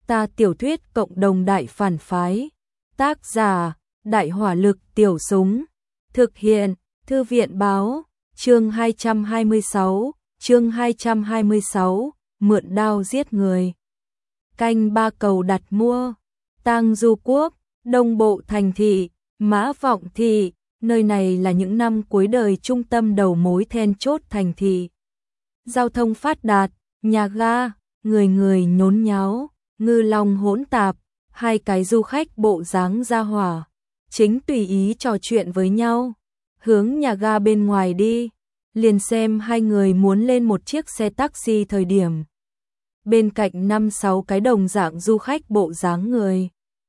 Ta tiểu thuyết cộng đồng đại phản phái. Tác giả, Đại hỏa lực tiểu súng. Thực hiện, Thư viện báo, chương 226, mượn đao giết người. Canh ba cầu đặt mua. Tang Du Quốc, Đông Bộ thành thị, Mã Vọng thị, nơi này là những năm cuối đời trung tâm đầu mối then chốt thành thị. Giao thông phát đạt, nhà ga, người người nhốn nháo, ngư long hỗn tạp, hai cái du khách bộ dáng ra hỏa, chính tùy ý trò chuyện với nhau, hướng nhà ga bên ngoài đi, liền xem hai người muốn lên một chiếc xe taxi thời điểm. Bên cạnh 5-6 cái đồng dạng du khách bộ dáng người,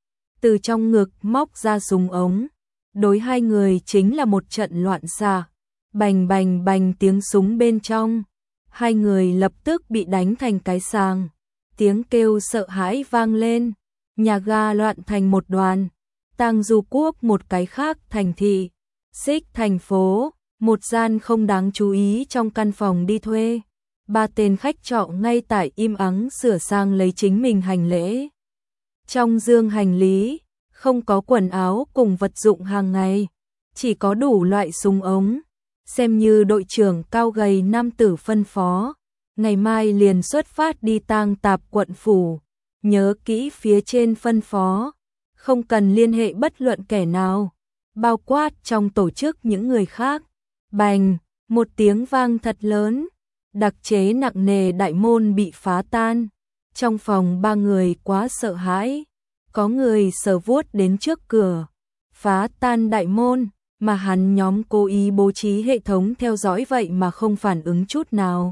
từ trong ngực móc ra súng ống, đối hai người chính là một trận loạn xạ, bành bành bành tiếng súng bên trong, hai người lập tức bị đánh thành cái sàng, tiếng kêu sợ hãi vang lên, nhà ga loạn thành một đoàn. Tang Du Quốc một cái khác thành thị, Xích thành phố, một gian không đáng chú ý trong căn phòng đi thuê. Ba tên khách trọ ngay tại im ắng sửa sang lấy chính mình hành lễ. Trong dương hành lý, không có quần áo cùng vật dụng hàng ngày, chỉ có đủ loại súng ống. Xem như đội trưởng cao gầy nam tử phân phó, ngày mai liền xuất phát đi Tang Tạp quận phủ. Nhớ kỹ phía trên phân phó, không cần liên hệ bất luận kẻ nào, bao quát trong tổ chức những người khác. Bành, một tiếng vang thật lớn, đặc chế nặng nề đại môn bị phá tan. Trong phòng ba người quá sợ hãi, có người sờ vuốt đến trước cửa, phá tan đại môn, mà hắn nhóm cố ý bố trí hệ thống theo dõi vậy mà không phản ứng chút nào.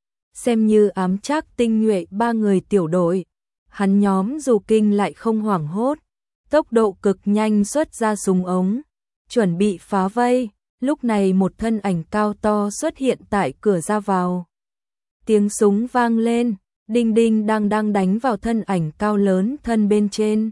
Xem như ám trác tinh nhuệ ba người tiểu đội, hắn nhóm dù kinh lại không hoảng hốt, tốc độ cực nhanh xuất ra súng ống, chuẩn bị phá vây. Lúc này một thân ảnh cao to xuất hiện tại cửa ra vào. Tiếng súng vang lên, đinh đinh đang đánh vào thân ảnh cao lớn thân bên trên.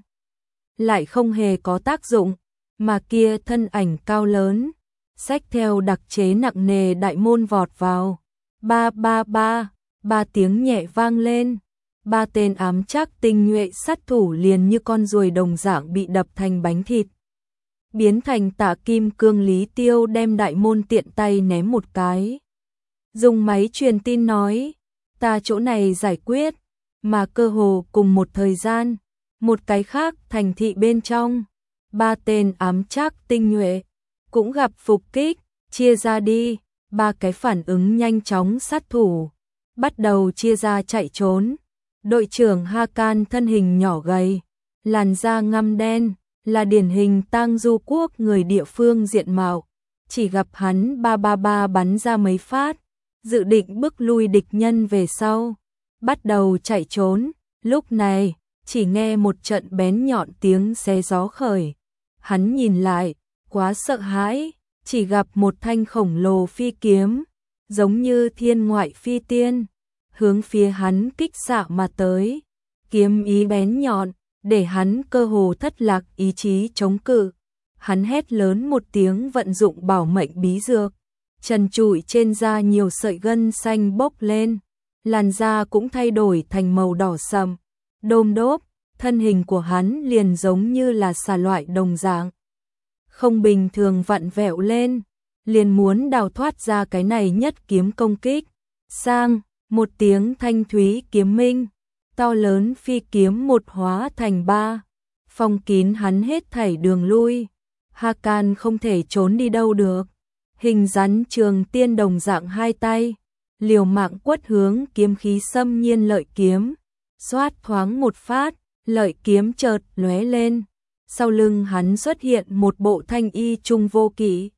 Lại không hề có tác dụng, mà kia thân ảnh cao lớn, xách theo đặc chế nặng nề đại môn vọt vào. Ba ba ba, ba tiếng nhẹ vang lên. Ba tên ám trác tinh nhuệ sát thủ liền như con ruồi đồng dạng bị đập thành bánh thịt. Biến thành Tạ Kim Cương. Lý Tiêu đem đại môn tiện tay ném một cái. Dùng máy truyền tin nói, ta chỗ này giải quyết, mà cơ hồ cùng một thời gian, một cái khác thành thị bên trong, ba tên ám trác tinh nhuệ cũng gặp phục kích, chia ra đi, ba cái phản ứng nhanh chóng sát thủ, bắt đầu chia ra chạy trốn. Đội trưởng Hakan thân hình nhỏ gầy, làn da ngăm đen, là điển hình Tang Du Quốc người địa phương diện mạo, chỉ gặp hắn ba bắn ra mấy phát, dự định bức lui địch nhân về sau, bắt đầu chạy trốn. Lúc này, chỉ nghe một trận bén nhọn tiếng xé gió khởi. Hắn nhìn lại, quá sợ hãi, chỉ gặp một thanh khổng lồ phi kiếm, giống như thiên ngoại phi tiên, hướng phía hắn kích xạ mà tới. Kiếm ý bén nhọn, để hắn cơ hồ thất lạc ý chí chống cự. Hắn hét lớn một tiếng vận dụng bảo mệnh bí dược. Trần trụi trên da nhiều sợi gân xanh bốc lên, làn da cũng thay đổi thành màu đỏ sậm. Đôm đốp, thân hình của hắn liền giống như là xà loại đồng dạng, không bình thường vặn vẹo lên, liền muốn đào thoát ra cái này nhất kiếm công kích. Sang, một tiếng thanh thúy kiếm minh, to lớn phi kiếm một hóa thành ba, phong kín hắn hết thảy đường lui. Hakan không thể trốn đi đâu được, hình rắn trường tiên đồng dạng hai tay, liều mạng quất hướng kiếm khí xâm nhiên lợi kiếm. Xoát thoáng một phát, lợi kiếm chợt lóe lên, sau lưng hắn xuất hiện một bộ thanh y trung vô kỵ,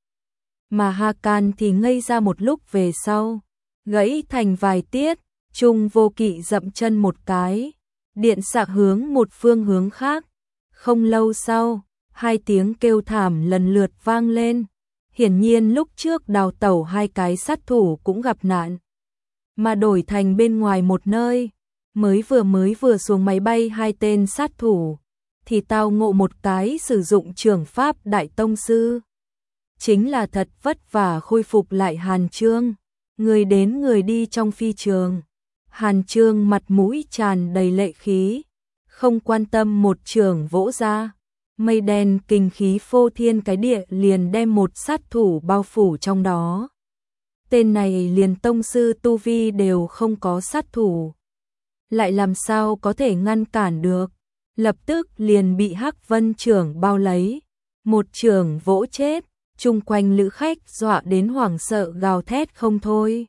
mà Hakan thì ngây ra một lúc về sau, gãy thành vài tiết. Trung vô kỵ dậm chân một cái, điện xạ hướng một phương hướng khác. Không lâu sau, hai tiếng kêu thảm lần lượt vang lên. Hiển nhiên lúc trước đào tẩu hai cái sát thủ cũng gặp nạn, mà đổi thành bên ngoài một nơi. Mới vừa xuống máy bay hai tên sát thủ, thì tao ngộ một cái sử dụng trường pháp đại tông sư. Chính là thật vất vả khôi phục lại Hàn Chương, người đến người đi trong phi trường. Hàn Chương mặt mũi tràn đầy lệ khí, không quan tâm một chưởng vỗ ra, mây đen kinh khí phô thiên cái địa liền đem một sát thủ bao phủ trong đó. Tên này liền tông sư tu vi đều không có sát thủ, lại làm sao có thể ngăn cản được, lập tức liền bị Hắc Vân chưởng bao lấy, một chưởng vỗ chết, chung quanh lữ khách dọa đến hoảng sợ gào thét không thôi.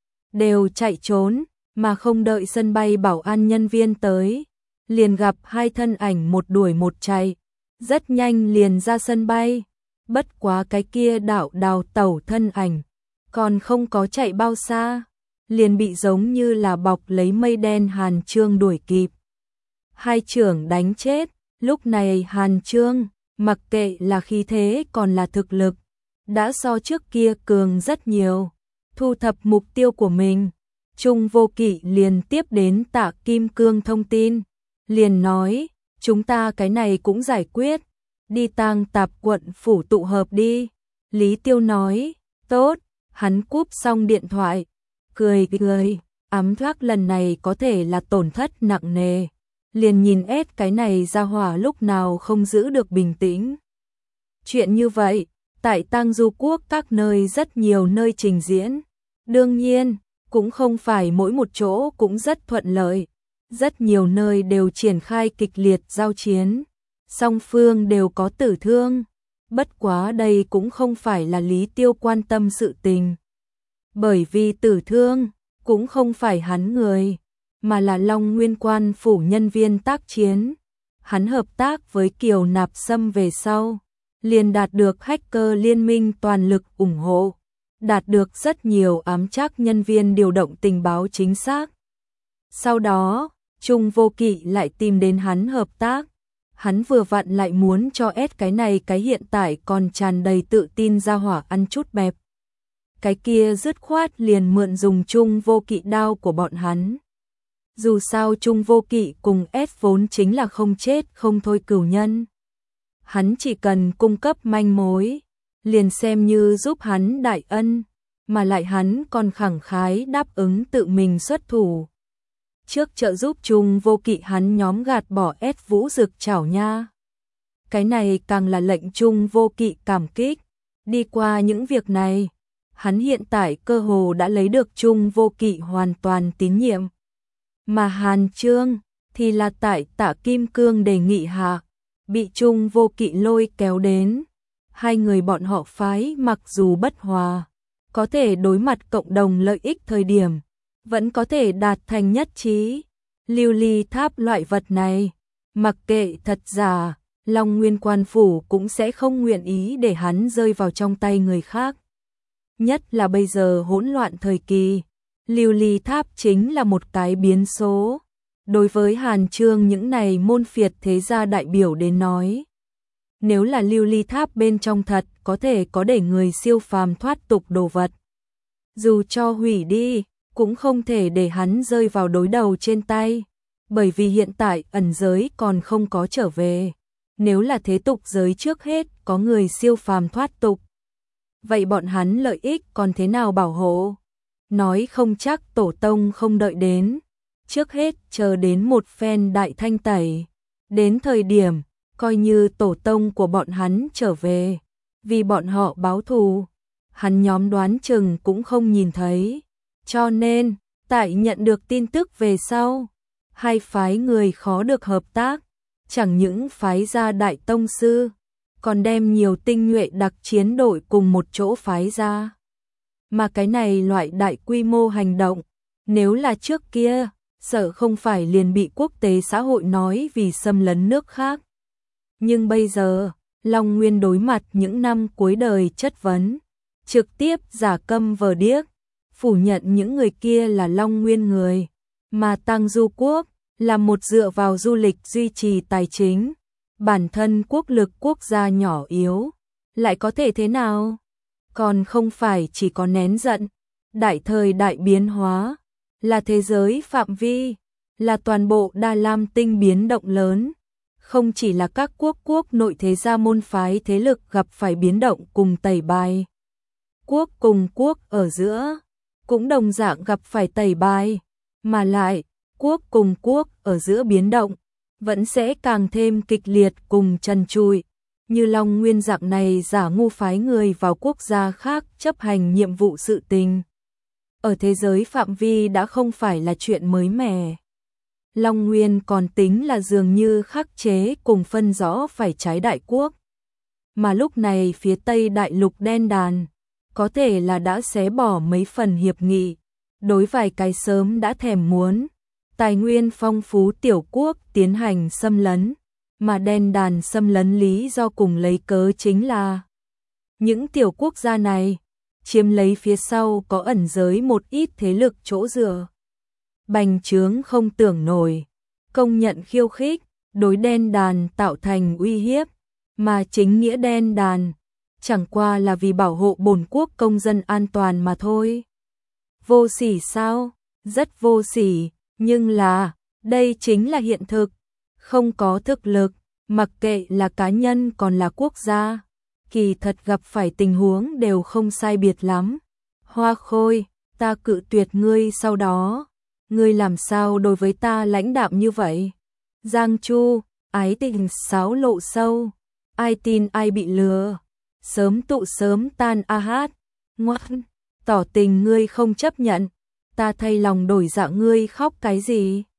Đều chạy trốn, mà không đợi sân bay bảo an nhân viên tới, liền gặp hai thân ảnh một đuổi một chạy, rất nhanh liền ra sân bay, bất quá cái kia đạo đào tẩu thân ảnh, còn không có chạy bao xa, liền bị giống như là bọc lấy mây đen Hàn Chương đuổi kịp. Hai chưởng đánh chết, lúc này Hàn Chương, mặc kệ là khí thế còn là thực lực, đã so trước kia cường rất nhiều, thu thập mục tiêu của mình. Trung Vô Kỵ liền tiếp đến Tạ Kim Cương thông tin, liền nói, chúng ta cái này cũng giải quyết, đi Tang Tạp quận phủ tụ hợp đi. Lý Tiêu nói, tốt, hắn cúp xong điện thoại, cười, ám thoác lần này có thể là tổn thất nặng nề, liền nhìn ép cái này ra hỏa lúc nào không giữ được bình tĩnh. Chuyện như vậy, tại Tang Du Quốc các nơi rất nhiều nơi trình diễn, đương nhiên, cũng không phải mỗi một chỗ cũng rất thuận lợi, rất nhiều nơi đều triển khai kịch liệt giao chiến, song phương đều có tử thương, bất quá đây cũng không phải là Lý Tiêu quan tâm sự tình. Bởi vì tử thương, cũng không phải hắn người, mà là Long Nguyên Quan phủ nhân viên tác chiến. Hắn hợp tác với Kiều Nạp Sâm về sau, liền đạt được hacker liên minh toàn lực ủng hộ, đạt được rất nhiều ám trắc nhân viên điều động tình báo chính xác. Sau đó, Trung Vô Kỵ lại tìm đến hắn hợp tác, hắn vừa vặn lại muốn cho cái này cái hiện tại còn tràn đầy tự tin ra hỏa ăn chút bẹp. Cái kia dứt khoát liền mượn dùng Trung Vô Kỵ đao của bọn hắn. Dù sao Trung Vô Kỵ cùng vốn chính là không chết không thôi cửu nhân. Hắn chỉ cần cung cấp manh mối, liền xem như giúp hắn đại ân, mà lại hắn còn khẳng khái đáp ứng tự mình xuất thủ. Trước trợ giúp Trung Vô Kỵ hắn nhóm gạt bỏ Vũ Dực Chảo nha. Cái này càng là lệnh Trung Vô Kỵ cảm kích. Đi qua những việc này, hắn hiện tại cơ hồ đã lấy được Trung Vô Kỵ hoàn toàn tín nhiệm. Mà Hàn Chương thì là tại Tạ Kim Cương đề nghị hạ, bị Trung Vô Kỵ lôi kéo đến. Hai người bọn họ phái mặc dù bất hòa, có thể đối mặt cộng đồng lợi ích thời điểm, vẫn có thể đạt thành nhất trí. Lưu ly tháp loại vật này, mặc kệ thật giả, Long Nguyên Quan phủ cũng sẽ không nguyện ý để hắn rơi vào trong tay người khác. Nhất là bây giờ hỗn loạn thời kỳ, lưu ly tháp chính là một cái biến số. Đối với Hàn Chương những này môn phiệt thế gia đại biểu đến nói, nếu là lưu ly tháp bên trong thật có thể có để người siêu phàm thoát tục đồ vật, dù cho hủy đi, cũng không thể để hắn rơi vào đối đầu trên tay, bởi vì hiện tại ẩn giới còn không có trở về. Nếu là thế tục giới trước hết có người siêu phàm thoát tục, vậy bọn hắn lợi ích còn thế nào bảo hộ? Nói không chắc tổ tông không đợi đến, trước hết chờ đến một phen đại thanh tẩy, đến thời điểm coi như tổ tông của bọn hắn trở về, vì bọn họ báo thù, hắn nhóm đoán chừng cũng không nhìn thấy. Cho nên, tại nhận được tin tức về sau, hai phái người khó được hợp tác, chẳng những phái ra đại tông sư, còn đem nhiều tinh nhuệ đặc chiến đội cùng một chỗ phái ra. Mà cái này loại đại quy mô hành động, nếu là trước kia, sợ không phải liền bị quốc tế xã hội nói vì xâm lấn nước khác. Nhưng bây giờ, Long Nguyên đối mặt những năm cuối đời chất vấn, trực tiếp giả câm vờ điếc, phủ nhận những người kia là Long Nguyên người, mà Tang Du Quốc là một dựa vào du lịch duy trì tài chính, bản thân quốc lực quốc gia nhỏ yếu, lại có thể thế nào? Còn không phải chỉ có nén giận, đại thời đại biến hóa, là thế giới phạm vi, là toàn bộ Đa Lam tinh biến động lớn, không chỉ là các quốc nội thế gia môn phái thế lực gặp phải biến động cùng tẩy bài. Quốc cùng quốc ở giữa, cũng đồng dạng gặp phải tẩy bài, mà lại, quốc cùng quốc ở giữa biến động, vẫn sẽ càng thêm kịch liệt cùng trần trụi. Như Long Nguyên dạng này giả ngu phái người vào quốc gia khác chấp hành nhiệm vụ sự tình. Ở thế giới phạm vi đã không phải là chuyện mới mẻ. Long Nguyên còn tính là dường như khắc chế cùng phân rõ phải trái đại quốc. Mà lúc này phía Tây Đại Lục đen đàn, có thể là đã xé bỏ mấy phần hiệp nghị, đối vài cái sớm đã thèm muốn, tài nguyên phong phú tiểu quốc tiến hành xâm lấn, mà đen đàn xâm lấn lý do cùng lấy cớ chính là những tiểu quốc gia này chiếm lấy phía sau có ẩn giới một ít thế lực chỗ dựa. Bành trướng không tưởng nổi, công nhận khiêu khích, đối đen đàn tạo thành uy hiếp, mà chính nghĩa đen đàn chẳng qua là vì bảo hộ bổn quốc công dân an toàn mà thôi. Vô sỉ sao? Rất vô sỉ, nhưng là, đây chính là hiện thực. Không có thực lực, mặc kệ là cá nhân còn là quốc gia, kỳ thật gặp phải tình huống đều không sai biệt lắm. Hoa Khôi, ta cự tuyệt ngươi sau đó, ngươi làm sao đối với ta lãnh đạm như vậy? Giang Chu, ái tình xáo lộ sâu, ai tin ai bị lừa, sớm tụ sớm tan a hát, ngoan, tỏ tình ngươi không chấp nhận, ta thay lòng đổi dạ ngươi khóc cái gì?